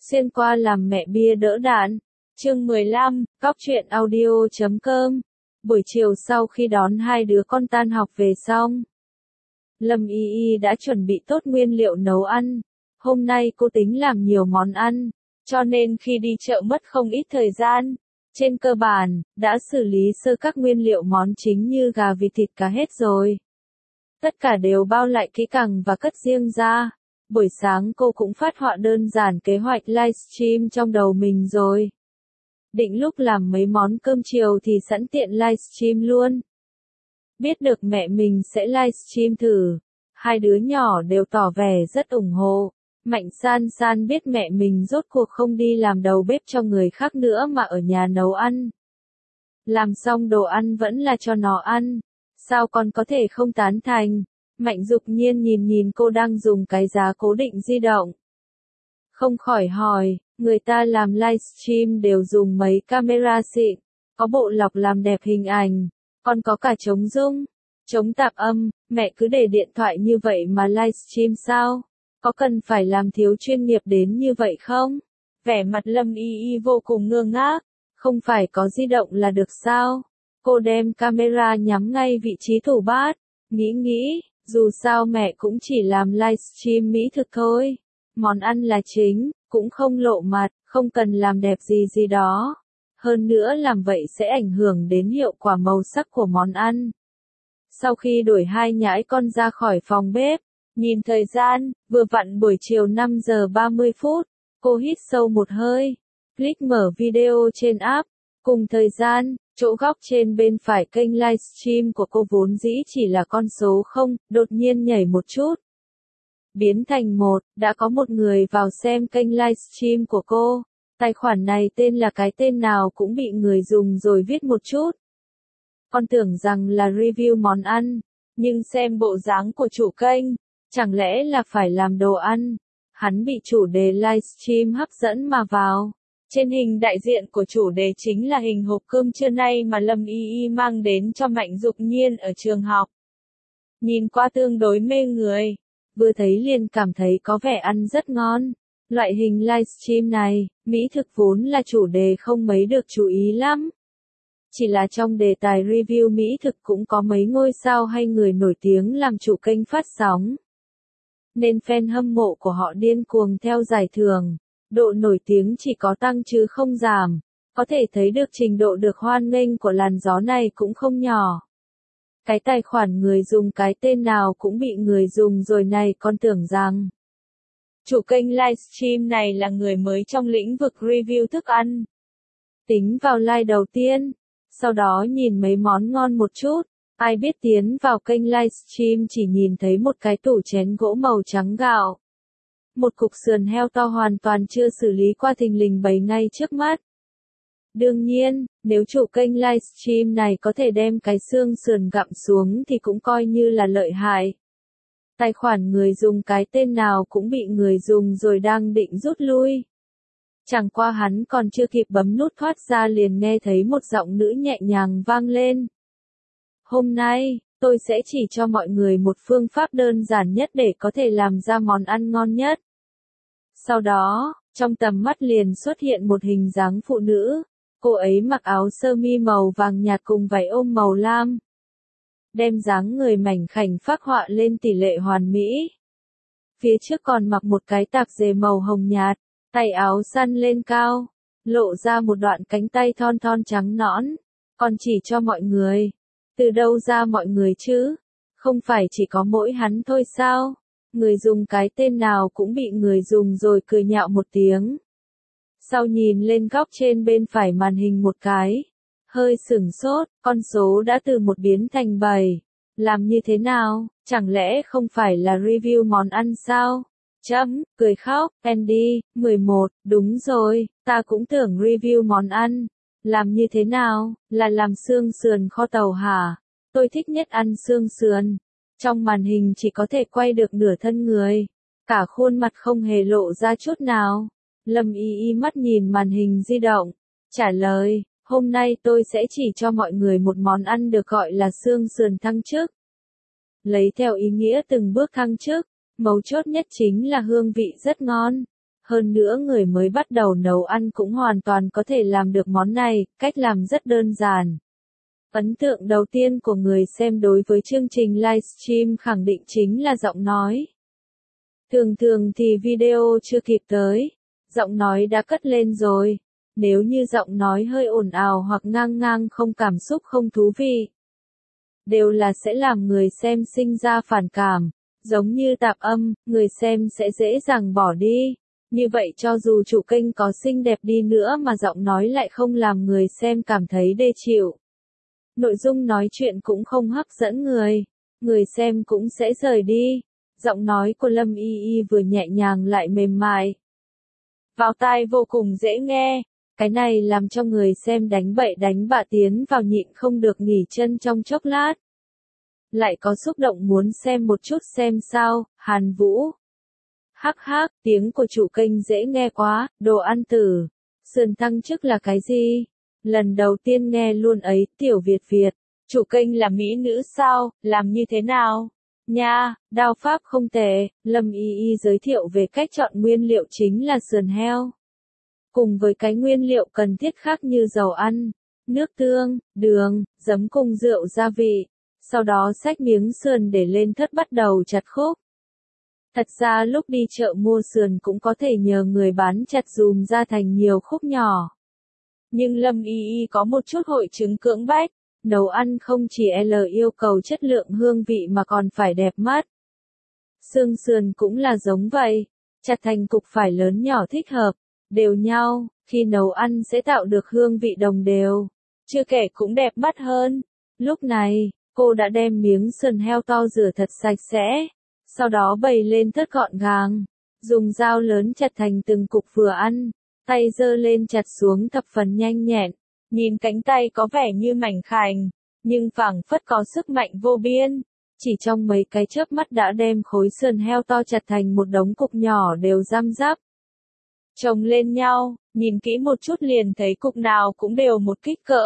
Xuyên qua làm mẹ bia đỡ đạn. Chương 15, Góc truyện audio.com. Buổi chiều sau khi đón hai đứa con tan học về xong, Lâm Y Y đã chuẩn bị tốt nguyên liệu nấu ăn. Hôm nay cô tính làm nhiều món ăn, cho nên khi đi chợ mất không ít thời gian. Trên cơ bản, đã xử lý sơ các nguyên liệu món chính như gà vịt thịt cá hết rồi. Tất cả đều bao lại kỹ càng và cất riêng ra. Buổi sáng cô cũng phát họa đơn giản kế hoạch livestream trong đầu mình rồi. Định lúc làm mấy món cơm chiều thì sẵn tiện livestream luôn. Biết được mẹ mình sẽ livestream thử, hai đứa nhỏ đều tỏ vẻ rất ủng hộ. Mạnh San San biết mẹ mình rốt cuộc không đi làm đầu bếp cho người khác nữa mà ở nhà nấu ăn. Làm xong đồ ăn vẫn là cho nó ăn, sao con có thể không tán thành? Mạnh Dục Nhiên nhìn cô đang dùng cái giá cố định di động. Không khỏi hỏi, người ta làm livestream đều dùng mấy camera xịn, có bộ lọc làm đẹp hình ảnh, còn có cả chống rung, chống tạp âm, mẹ cứ để điện thoại như vậy mà livestream sao? Có cần phải làm thiếu chuyên nghiệp đến như vậy không? Vẻ mặt Lâm Y Y vô cùng ngơ ngác, không phải có di động là được sao? Cô đem camera nhắm ngay vị trí tủ bát, nghĩ, dù sao mẹ cũng chỉ làm livestream mỹ thực thôi. Món ăn là chính, cũng không lộ mặt, không cần làm đẹp gì đó. Hơn nữa làm vậy sẽ ảnh hưởng đến hiệu quả màu sắc của món ăn. Sau khi đuổi hai nhãi con ra khỏi phòng bếp, nhìn thời gian, vừa vặn buổi chiều 5 giờ 30 phút, cô hít sâu một hơi, click mở video trên app, cùng thời gian, chỗ góc trên bên phải kênh livestream của cô vốn dĩ chỉ là con số 0, đột nhiên nhảy một chút. Biến thành 1, đã có một người vào xem kênh livestream của cô. Tài khoản này tên là cái tên nào cũng bị người dùng rồi viết một chút. Con tưởng rằng là review món ăn, nhưng xem bộ dáng của chủ kênh, chẳng lẽ là phải làm đồ ăn. Hắn bị chủ đề livestream hấp dẫn mà vào. Trên hình đại diện của chủ đề chính là hình hộp cơm trưa nay mà Lâm Y Y mang đến cho Mạnh Dục Nhiên ở trường học. Nhìn qua tương đối mê người, vừa thấy liền cảm thấy có vẻ ăn rất ngon. Loại hình livestream này, mỹ thực vốn là chủ đề không mấy được chú ý lắm. Chỉ là trong đề tài review mỹ thực cũng có mấy ngôi sao hay người nổi tiếng làm chủ kênh phát sóng. Nên fan hâm mộ của họ điên cuồng theo giải thưởng. Độ nổi tiếng chỉ có tăng chứ không giảm. Có thể thấy được trình độ được hoan nghênh của làn gió này cũng không nhỏ. Cái tài khoản người dùng cái tên nào cũng bị người dùng rồi này, con tưởng rằng chủ kênh livestream này là người mới trong lĩnh vực review thức ăn. Tính vào like đầu tiên, sau đó nhìn mấy món ngon một chút, ai biết tiến vào kênh livestream chỉ nhìn thấy một cái tủ chén gỗ màu trắng gạo. Một cục sườn heo to hoàn toàn chưa xử lý qua thình lình bày ngay trước mắt. Đương nhiên, nếu chủ kênh livestream này có thể đem cái xương sườn gặm xuống thì cũng coi như là lợi hại. Tài khoản người dùng cái tên nào cũng bị người dùng rồi đang định rút lui. Chẳng qua hắn còn chưa kịp bấm nút thoát ra liền nghe thấy một giọng nữ nhẹ nhàng vang lên. Hôm nay, tôi sẽ chỉ cho mọi người một phương pháp đơn giản nhất để có thể làm ra món ăn ngon nhất. Sau đó, trong tầm mắt liền xuất hiện một hình dáng phụ nữ. Cô ấy mặc áo sơ mi màu vàng nhạt cùng váy ôm màu lam. Đem dáng người mảnh khảnh phác họa lên tỷ lệ hoàn mỹ. Phía trước còn mặc một cái tạp dề màu hồng nhạt, tay áo săn lên cao, lộ ra một đoạn cánh tay thon thon trắng nõn. Còn chỉ cho mọi người. Từ đâu ra mọi người chứ? Không phải chỉ có mỗi hắn thôi sao? Người dùng cái tên nào cũng bị người dùng rồi cười nhạo một tiếng. Sau nhìn lên góc trên bên phải màn hình một cái. Hơi sửng sốt, con số đã từ 1 biến thành 7. Làm như thế nào? Chẳng lẽ không phải là review món ăn sao? Cười khóc, Andy, 11, đúng rồi, ta cũng tưởng review món ăn. Làm như thế nào? Là làm xương sườn kho tàu hả? Tôi thích nhất ăn xương sườn. Trong màn hình chỉ có thể quay được nửa thân người. Cả khuôn mặt không hề lộ ra chút nào. Lâm Y Y mắt nhìn màn hình di động. Trả lời, hôm nay tôi sẽ chỉ cho mọi người một món ăn được gọi là xương sườn thăng chức. Lấy theo ý nghĩa từng bước thăng chức, mấu chốt nhất chính là hương vị rất ngon. hơn nữa người mới bắt đầu nấu ăn cũng hoàn toàn có thể làm được món này, cách làm rất đơn giản. Ấn tượng đầu tiên của người xem đối với chương trình livestream khẳng định chính là giọng nói. Thường thường thì video chưa kịp tới, giọng nói đã cất lên rồi. Nếu như giọng nói hơi ồn ào hoặc ngang ngang không cảm xúc không thú vị, đều là sẽ làm người xem sinh ra phản cảm, giống như tạp âm, người xem sẽ dễ dàng bỏ đi. Như vậy cho dù chủ kênh có xinh đẹp đi nữa mà giọng nói lại không làm người xem cảm thấy dễ chịu. Nội dung nói chuyện cũng không hấp dẫn người xem cũng sẽ rời đi. Giọng nói của Lâm Y Y vừa nhẹ nhàng lại mềm mại, vào tai vô cùng dễ nghe. Cái này làm cho người xem đánh bậy đánh bạ tiến vào nhịn không được nghỉ chân trong chốc lát. Lại có xúc động muốn xem một chút xem sao, Hàn Vũ. Hắc hắc, tiếng của chủ kênh dễ nghe quá, đồ ăn tử. Sườn thăng chức là cái gì? Lần đầu tiên nghe luôn ấy, tiểu Việt Việt. Chủ kênh là mỹ nữ sao, làm như thế nào? Nha, đao pháp không tệ, Lâm Y Y giới thiệu về cách chọn nguyên liệu chính là sườn heo. Cùng với cái nguyên liệu cần thiết khác như dầu ăn, nước tương, đường, giấm cùng rượu gia vị. Sau đó xách miếng sườn để lên thớt bắt đầu chặt khúc. Thật ra lúc đi chợ mua sườn cũng có thể nhờ người bán chặt dùm ra thành nhiều khúc nhỏ. Nhưng Lâm Y Y có một chút hội chứng cưỡng bách. Nấu ăn không chỉ yêu cầu chất lượng hương vị mà còn phải đẹp mắt. Xương sườn cũng là giống vậy. Chặt thành cục phải lớn nhỏ thích hợp, đều nhau, khi nấu ăn sẽ tạo được hương vị đồng đều. Chưa kể cũng đẹp mắt hơn. Lúc này, cô đã đem miếng sườn heo to rửa thật sạch sẽ. Sau đó bày lên thớt gọn gàng. Dùng dao lớn chặt thành từng cục vừa ăn. Tay giơ lên chặt xuống thập phần nhanh nhẹn. Nhìn cánh tay có vẻ như mảnh khảnh, nhưng phảng phất có sức mạnh vô biên. Chỉ trong mấy cái chớp mắt đã đem khối sườn heo to chặt thành một đống cục nhỏ đều răm rắp. Chồng lên nhau, nhìn kỹ một chút liền thấy cục nào cũng đều một kích cỡ.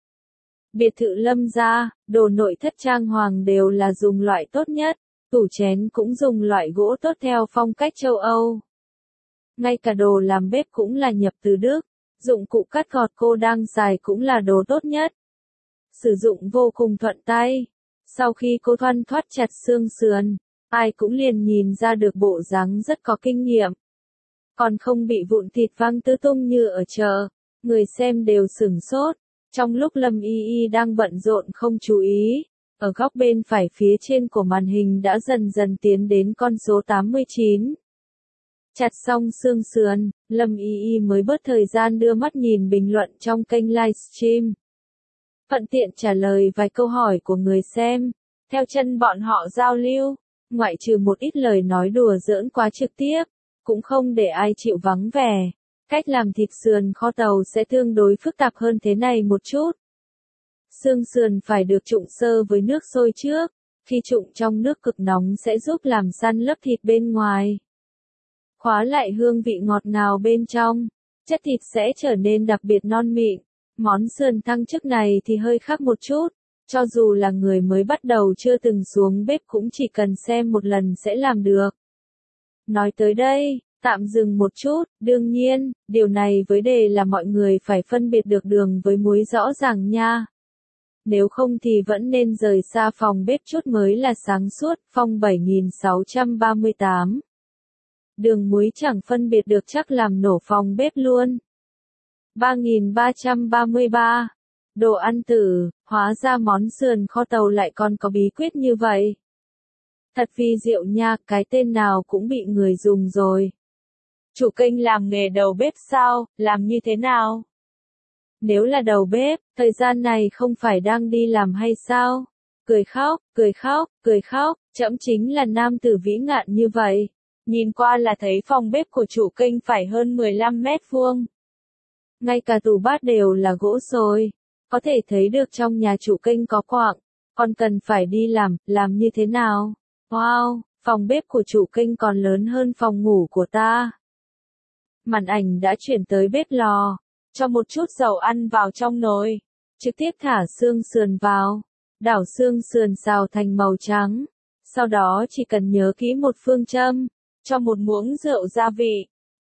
Biệt thự Lâm gia, đồ nội thất trang hoàng đều là dùng loại tốt nhất, tủ chén cũng dùng loại gỗ tốt theo phong cách châu Âu. Ngay cả đồ làm bếp cũng là nhập từ Đức. Dụng cụ cắt gọt cô đang xài cũng là đồ tốt nhất. Sử dụng vô cùng thuận tay. Sau khi cô thoăn thoắt chặt xương sườn, ai cũng liền nhìn ra được bộ dáng rất có kinh nghiệm. Còn không bị vụn thịt văng tứ tung như ở chợ. Người xem đều sửng sốt. Trong lúc Lâm Y Y đang bận rộn không chú ý, ở góc bên phải phía trên của màn hình đã dần dần tiến đến con số 89. Chặt xong xương sườn, Lâm Y Y mới bớt thời gian đưa mắt nhìn bình luận trong kênh livestream. Thuận tiện trả lời vài câu hỏi của người xem. Theo chân bọn họ giao lưu, ngoại trừ một ít lời nói đùa giỡn quá trực tiếp, cũng không để ai chịu vắng vẻ. Cách làm thịt sườn kho tàu sẽ tương đối phức tạp hơn thế này một chút. Xương sườn phải được trụng sơ với nước sôi trước. Khi trụng trong nước cực nóng sẽ giúp làm săn lớp thịt bên ngoài. Khóa lại hương vị ngọt ngào bên trong, chất thịt sẽ trở nên đặc biệt non mịn. Món sườn thăng chức này thì hơi khác một chút, cho dù là người mới bắt đầu chưa từng xuống bếp cũng chỉ cần xem một lần sẽ làm được. Nói tới đây, tạm dừng một chút, đương nhiên, điều này với đề là mọi người phải phân biệt được đường với muối rõ ràng nha. Nếu không thì vẫn nên rời xa phòng bếp chút mới là sáng suốt, phong 7638. Đường muối chẳng phân biệt được chắc làm nổ phòng bếp luôn. 3333. Đồ ăn tử, hóa ra món sườn kho tàu lại còn có bí quyết như vậy. Thật vi diệu nha, cái tên nào cũng bị người dùng rồi. Chủ kênh làm nghề đầu bếp sao, làm như thế nào? Nếu là đầu bếp, thời gian này không phải đang đi làm hay sao? Cười khóc, cười khóc, cười khóc, trẫm chính là nam tử vĩ ngạn như vậy. Nhìn qua là thấy phòng bếp của chủ kênh phải hơn 15 mét vuông. Ngay cả tủ bát đều là gỗ sồi. Có thể thấy được trong nhà chủ kênh có quạng. Còn cần phải đi làm như thế nào? Wow, phòng bếp của chủ kênh còn lớn hơn phòng ngủ của ta. Màn ảnh đã chuyển tới bếp lò. Cho một chút dầu ăn vào trong nồi. Trực tiếp thả xương sườn vào. Đảo xương sườn xào thành màu trắng. Sau đó chỉ cần nhớ kỹ một phương châm. Cho một muỗng rượu gia vị.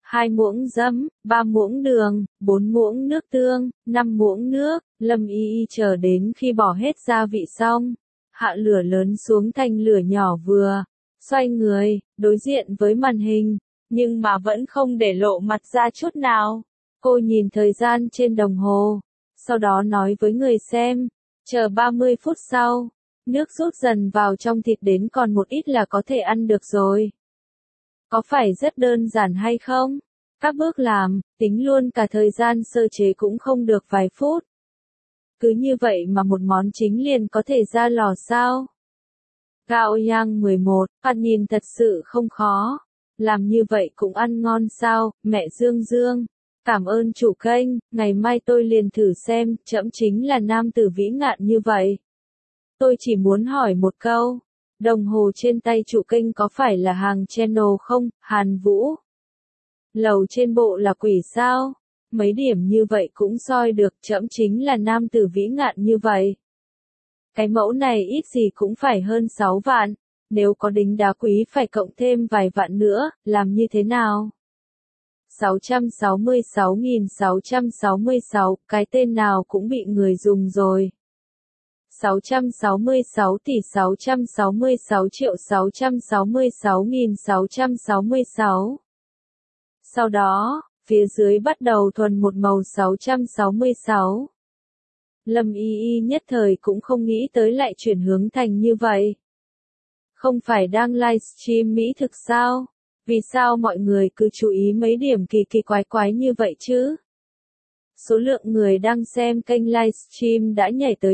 2 muỗng giấm, 3 muỗng đường, 4 muỗng nước tương, 5 muỗng nước. Lâm Y Y chờ đến khi bỏ hết gia vị xong, hạ lửa lớn xuống thành lửa nhỏ vừa, xoay người, đối diện với màn hình, nhưng mà vẫn không để lộ mặt ra chút nào. Cô nhìn thời gian trên đồng hồ, sau đó nói với người xem, chờ 30 phút sau, nước rút dần vào trong thịt đến còn một ít là có thể ăn được rồi. Có phải rất đơn giản hay không? Các bước làm, tính luôn cả thời gian sơ chế cũng không được vài phút. Cứ như vậy mà một món chính liền có thể ra lò sao? Gạo yang 11, thoạt nhìn thật sự không khó. Làm như vậy cũng ăn ngon sao, mẹ Dương Dương. Cảm ơn chủ kênh, ngày mai tôi liền thử xem, trẫm chính là nam tử vĩ ngạn như vậy. Tôi chỉ muốn hỏi một câu, đồng hồ trên tay chủ kênh có phải là hàng channel không, Hàn Vũ? Lầu trên bộ là quỷ sao? Mấy điểm như vậy cũng soi được, trẫm chính là nam tử vĩ ngạn như vậy. Cái mẫu này ít gì cũng phải hơn 6 vạn, nếu có đính đá quý phải cộng thêm vài vạn nữa, làm như thế nào? 666.666, cái tên nào cũng bị người dùng rồi. 666 tỷ 666 triệu 666.666. Sau đó, phía dưới bắt đầu thuần một màu 666. Lâm Y Y nhất thời cũng không nghĩ tới lại chuyển hướng thành như vậy. Không phải đang livestream mỹ thực sao? Vì sao mọi người cứ chú ý mấy điểm kỳ kỳ quái quái như vậy chứ? Số lượng người đang xem kênh livestream đã nhảy tới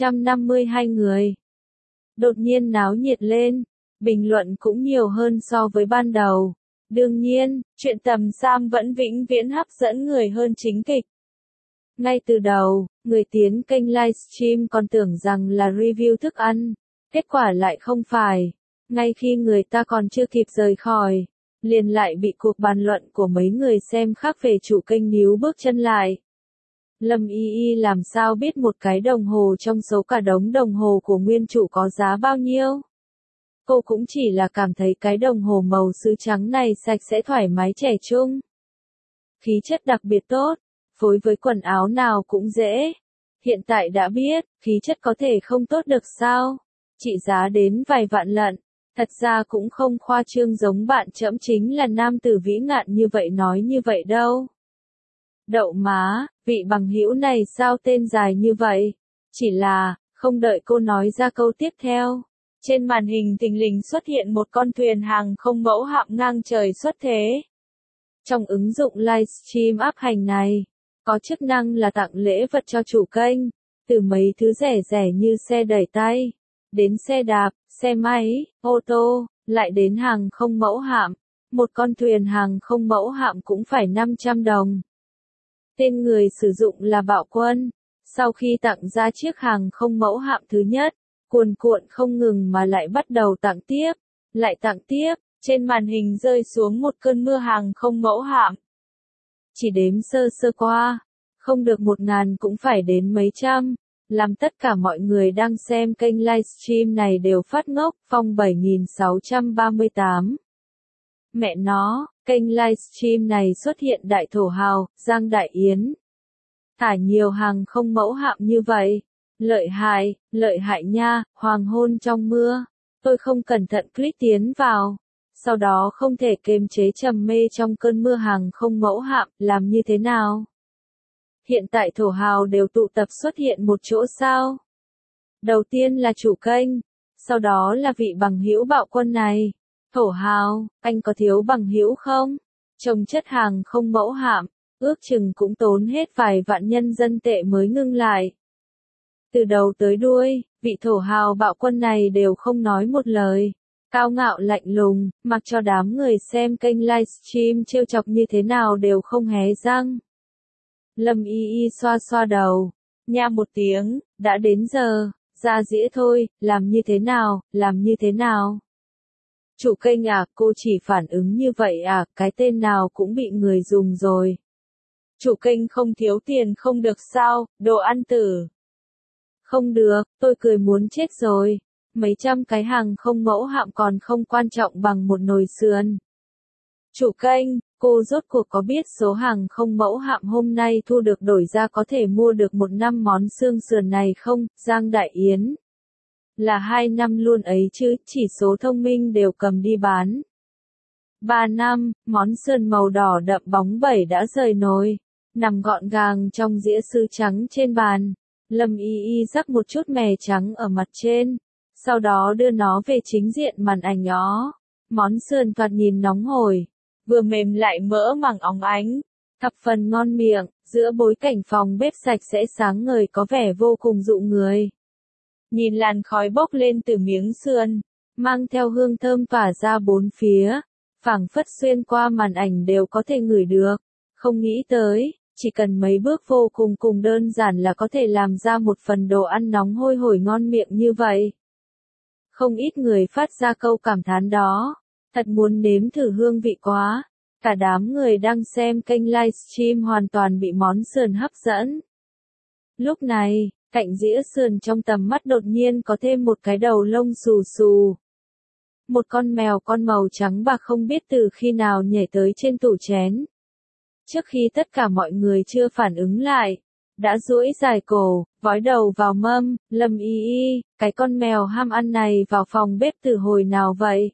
552 người. Đột nhiên náo nhiệt lên, bình luận cũng nhiều hơn so với ban đầu. Đương nhiên, chuyện Tầm Sam vẫn vĩnh viễn hấp dẫn người hơn chính kịch. Ngay từ đầu, người tiến kênh livestream còn tưởng rằng là review thức ăn, kết quả lại không phải. Ngay khi người ta còn chưa kịp rời khỏi, liền lại bị cuộc bàn luận của mấy người xem khác về chủ kênh níu bước chân lại. Lâm Y Y làm sao biết một cái đồng hồ trong số cả đống đồng hồ của nguyên chủ có giá bao nhiêu? Cô cũng chỉ là cảm thấy cái đồng hồ màu sứ trắng này sạch sẽ thoải mái trẻ trung. Khí chất đặc biệt tốt, phối với quần áo nào cũng dễ. Hiện tại đã biết, khí chất có thể không tốt được sao? Trị giá đến vài vạn lận, thật ra cũng không khoa trương giống bạn trẫm chính là nam tử vĩ ngạn như vậy nói như vậy đâu. Đậu má, vị bằng hữu này sao tên dài như vậy? Chỉ là, không đợi cô nói ra câu tiếp theo. Trên màn hình thình lình xuất hiện một con thuyền hàng không mẫu hạm ngang trời xuất thế. Trong ứng dụng livestream áp hành này, có chức năng là tặng lễ vật cho chủ kênh, từ mấy thứ rẻ rẻ như xe đẩy tay, đến xe đạp, xe máy, ô tô, lại đến hàng không mẫu hạm. Một con thuyền hàng không mẫu hạm cũng phải 500 đồng. Tên người sử dụng là Bạo Quân. Sau khi tặng ra chiếc hàng không mẫu hạm thứ nhất, cuồn cuộn không ngừng mà lại bắt đầu tặng tiếp, lại tặng tiếp, trên màn hình rơi xuống một cơn mưa hàng không mẫu hạm. Chỉ đếm sơ sơ qua, không được 1.000 cũng phải đến mấy trăm, làm tất cả mọi người đang xem kênh livestream này đều phát ngốc. Phong 7638. Mẹ nó, kênh livestream này xuất hiện đại thổ hào, Giang Đại Yến. Thả nhiều hàng không mẫu hạm như vậy. Lợi hại nha, hoàng hôn trong mưa. Tôi không cẩn thận click tiến vào. Sau đó không thể kiềm chế trầm mê trong cơn mưa hàng không mẫu hạm, làm như thế nào? Hiện tại thổ hào đều tụ tập xuất hiện một chỗ sao? Đầu tiên là chủ kênh, sau đó là vị bằng hữu Bạo Quân này. Thổ hào, anh có thiếu bằng hữu không? Trồng chất hàng không mẫu hạm, ước chừng cũng tốn hết vài vạn nhân dân tệ mới ngưng lại. Từ đầu tới đuôi, vị thổ hào Bạo Quân này đều không nói một lời. Cao ngạo lạnh lùng, mặc cho đám người xem kênh livestream trêu chọc như thế nào đều không hé răng. Lâm Y Y xoa xoa đầu, nha một tiếng, đã đến giờ, ra dĩa thôi, làm như thế nào? Chủ kênh à, cô chỉ phản ứng như vậy à, cái tên nào cũng bị người dùng rồi. Chủ kênh không thiếu tiền không được sao, đồ ăn tử. Không được, tôi cười muốn chết rồi. Mấy trăm cái hàng không mẫu hạm còn không quan trọng bằng một nồi sườn. Chủ kênh, cô rốt cuộc có biết số hàng không mẫu hạm hôm nay thu được đổi ra có thể mua được 1 năm món xương sườn này không? Giang Đại Yến. Là 2 năm luôn ấy chứ, chỉ số thông minh đều cầm đi bán. 3 năm, món sườn màu đỏ đậm bóng bẩy đã rời nồi, nằm gọn gàng trong dĩa sứ trắng trên bàn. Lâm Y Y rắc một chút mè trắng ở mặt trên, sau đó đưa nó về chính diện màn ảnh nhỏ. Món sườn thoạt nhìn nóng hổi, vừa mềm lại mỡ màng óng ánh, thập phần ngon miệng, giữa bối cảnh phòng bếp sạch sẽ sáng ngời có vẻ vô cùng dụ người. Nhìn làn khói bốc lên từ miếng sườn, mang theo hương thơm tỏa ra bốn phía, phảng phất xuyên qua màn ảnh đều có thể ngửi được. Không nghĩ tới, chỉ cần mấy bước vô cùng đơn giản là có thể làm ra một phần đồ ăn nóng hôi hổi ngon miệng như vậy. Không ít người phát ra câu cảm thán đó, thật muốn nếm thử hương vị quá. Cả đám người đang xem kênh livestream hoàn toàn bị món sườn hấp dẫn. Lúc này, cạnh dĩa sườn trong tầm mắt đột nhiên có thêm một cái đầu lông xù xù. Một con mèo con màu trắng bạc không biết từ khi nào nhảy tới trên tủ chén. Trước khi tất cả mọi người chưa phản ứng lại, đã duỗi dài cổ, vói đầu vào mâm. Lâm Y Y, cái con mèo ham ăn này vào phòng bếp từ hồi nào vậy?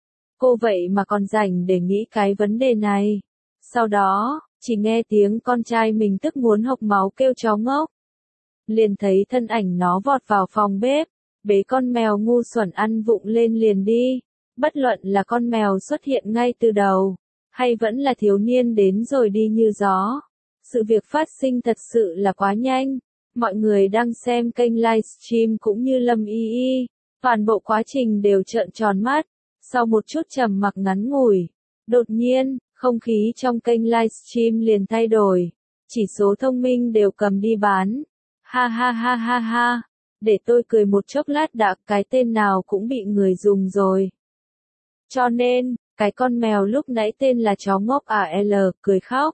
Cô vậy mà còn rảnh để nghĩ cái vấn đề này. Sau đó, chỉ nghe tiếng con trai mình tức muốn hộc máu kêu chó ngốc. Liền thấy thân ảnh nó vọt vào phòng bếp, bế con mèo ngu xuẩn ăn vụng lên liền đi. Bất luận là con mèo xuất hiện ngay từ đầu, hay vẫn là thiếu niên đến rồi đi như gió. Sự việc phát sinh thật sự là quá nhanh. Mọi người đang xem kênh livestream cũng như Lâm Y Y, toàn bộ quá trình đều trợn tròn mắt. Sau một chút trầm mặc ngắn ngủi, đột nhiên, không khí trong kênh livestream liền thay đổi. Chỉ số thông minh đều cầm đi bán. Ha ha ha ha ha, để tôi cười một chốc lát đã, cái tên nào cũng bị người dùng rồi. Cho nên, cái con mèo lúc nãy tên là chó ngốc AL, cười khóc.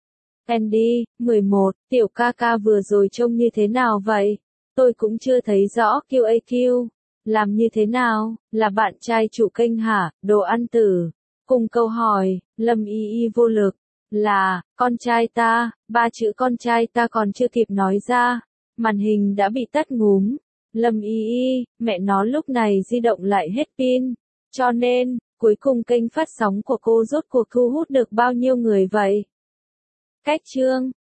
Andy, 11, tiểu ca ca vừa rồi trông như thế nào vậy? Tôi cũng chưa thấy rõ QAQ. Làm như thế nào? Là bạn trai chủ kênh hả? Đồ ăn tử. Cùng câu hỏi, Lâm Y Y vô lực. Là, con trai ta, 3 chữ con trai ta còn chưa kịp nói ra. Màn hình đã bị tắt ngúm. Lâm Y Y, mẹ nó lúc này di động lại hết pin. Cho nên, cuối cùng kênh phát sóng của cô rốt cuộc thu hút được bao nhiêu người vậy? Cách chương